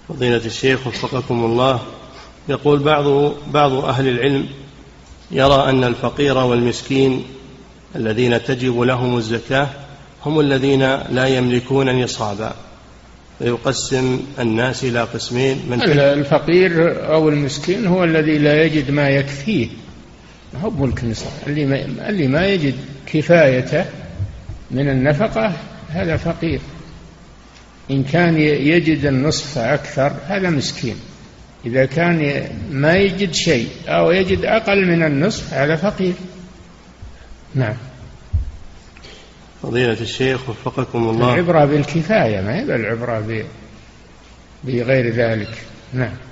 فضيلة الشيخ وفقكم الله، يقول بعض أهل العلم يرى أن الفقير والمسكين الذين تجب لهم الزكاة هم الذين لا يملكون نصابا، فيقسم الناس إلى قسمين. الفقير أو المسكين هو الذي لا يجد ما يكفيه، هو ملك نصاب. اللي ما يجد كفايته من النفقة هذا فقير. إن كان يجد النصف أكثر هذا مسكين. إذا كان ما يجد شيء أو يجد أقل من النصف هذا فقير. نعم. فضيلة الشيخ وفقكم الله، العبرة بالكفاية، ما هي العبرة بغير ذلك. نعم.